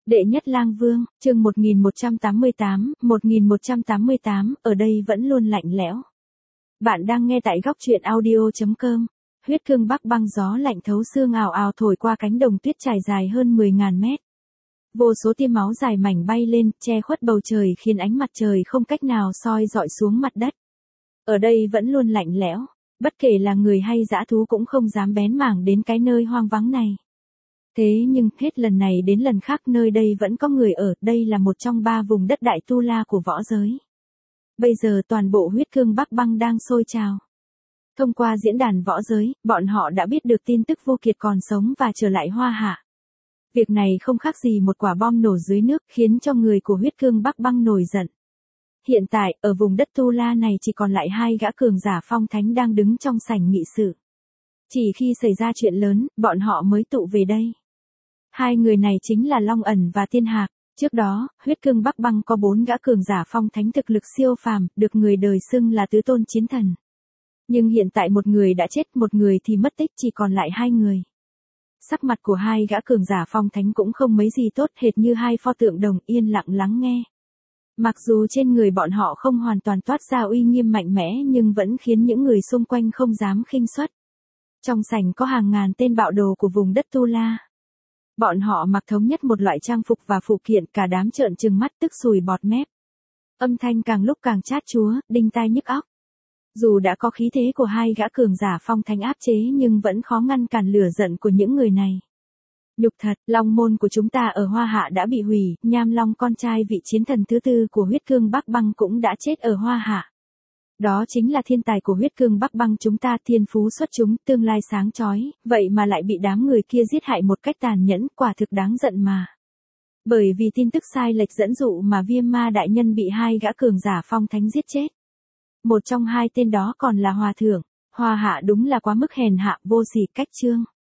Đệ nhất lang vương, chương 1188, ở đây vẫn luôn lạnh lẽo. Bạn đang nghe tại góc truyện audio.com. Huyết cương bắc băng, gió lạnh thấu xương ào ào thổi qua cánh đồng tuyết trải dài hơn 10.000 mét. Vô số tia máu dài mảnh bay lên, che khuất bầu trời khiến ánh mặt trời không cách nào soi dọi xuống mặt đất. Ở đây vẫn luôn lạnh lẽo, bất kể là người hay dã thú cũng không dám bén mảng đến cái nơi hoang vắng này. Thế nhưng, hết lần này đến lần khác nơi đây vẫn có người ở, đây là một trong 3 vùng đất đại tu la của võ giới. Bây giờ toàn bộ huyết cương bắc băng đang sôi trào. Thông qua diễn đàn võ giới, bọn họ đã biết được tin tức Vô Kiệt còn sống và trở lại Hoa Hạ. Việc này không khác gì một quả bom nổ dưới nước, khiến cho người của huyết cương bắc băng nổi giận. Hiện tại, ở vùng đất tu la này chỉ còn lại 2 gã cường giả phong thánh đang đứng trong sảnh nghị sự. Chỉ khi xảy ra chuyện lớn, bọn họ mới tụ về đây. 2 người này chính là Long Ẩn và Tiên Hạc. Trước đó, huyết cương bắc băng có 4 gã cường giả phong thánh thực lực siêu phàm, được người đời xưng là tứ tôn chiến thần. Nhưng hiện tại một người đã chết, một người thì mất tích, chỉ còn lại 2 người. Sắc mặt của 2 gã cường giả phong thánh cũng không mấy gì tốt, hệt như 2 pho tượng đồng, yên lặng lắng nghe. Mặc dù trên người bọn họ không hoàn toàn toát ra uy nghiêm mạnh mẽ nhưng vẫn khiến những người xung quanh không dám khinh suất. Trong sảnh có hàng ngàn tên bạo đồ của vùng đất Tu La. Bọn họ mặc thống nhất một loại trang phục và phụ kiện, cả đám trợn trừng mắt tức sùi bọt mép. Âm thanh càng lúc càng chát chúa, đinh tai nhức óc. Dù đã có khí thế của 2 gã cường giả phong thánh áp chế nhưng vẫn khó ngăn cản lửa giận của những người này. Nhục thật, long môn của chúng ta ở Hoa Hạ đã bị hủy, Nham Long con trai vị chiến thần thứ 4 của huyết cương bắc băng cũng đã chết ở Hoa Hạ. Đó chính là thiên tài của huyết cương bắc băng chúng ta, thiên phú xuất chúng, tương lai sáng chói, vậy mà lại bị đám người kia giết hại một cách tàn nhẫn, quả thực đáng giận mà. Bởi vì tin tức sai lệch dẫn dụ mà Viêm Ma đại nhân bị 2 gã cường giả phong thánh giết chết. Một trong 2 tên đó còn là hòa thượng. Hoa Hạ đúng là quá mức hèn hạ, vô sỉ, cách trương.